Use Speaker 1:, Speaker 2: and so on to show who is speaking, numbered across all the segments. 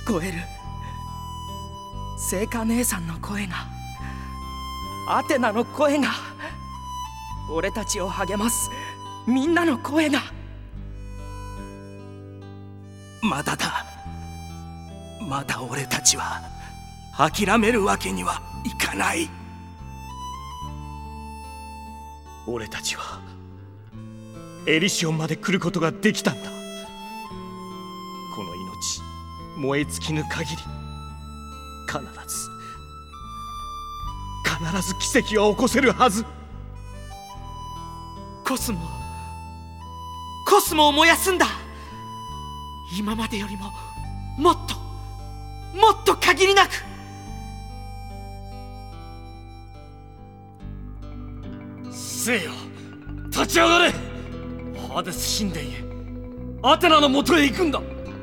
Speaker 1: こえる。聖火姉さんの声が、アテナの声が、俺たちを励ますみんなの声が。
Speaker 2: まだだ。まだ俺たちは諦めるわけにはいかない。俺たちはエリシオンまで来ることができたんだ。この命燃え尽きぬ限り、必ず奇跡は起こせるはず。
Speaker 1: コスモを燃やすんだ。今までよりももっと限りなく。
Speaker 3: せよ、立ち上がれ。ハーデス神殿へ、アテナのもとへ行くんだ。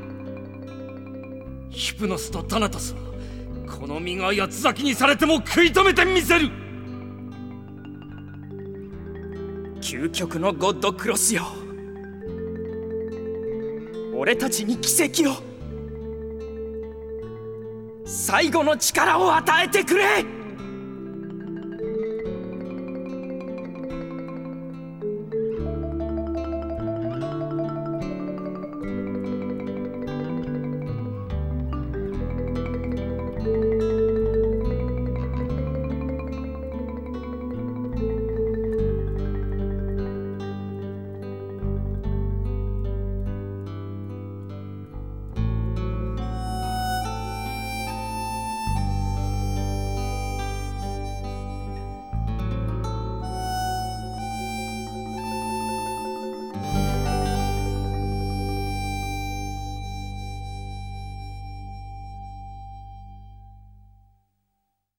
Speaker 3: ヒプノスとタナトスはこの身が八つ裂きにされても食い止めてみせる。
Speaker 1: 究極のゴッドクロスよ、俺たちに奇跡を、最後の力を与えてくれ。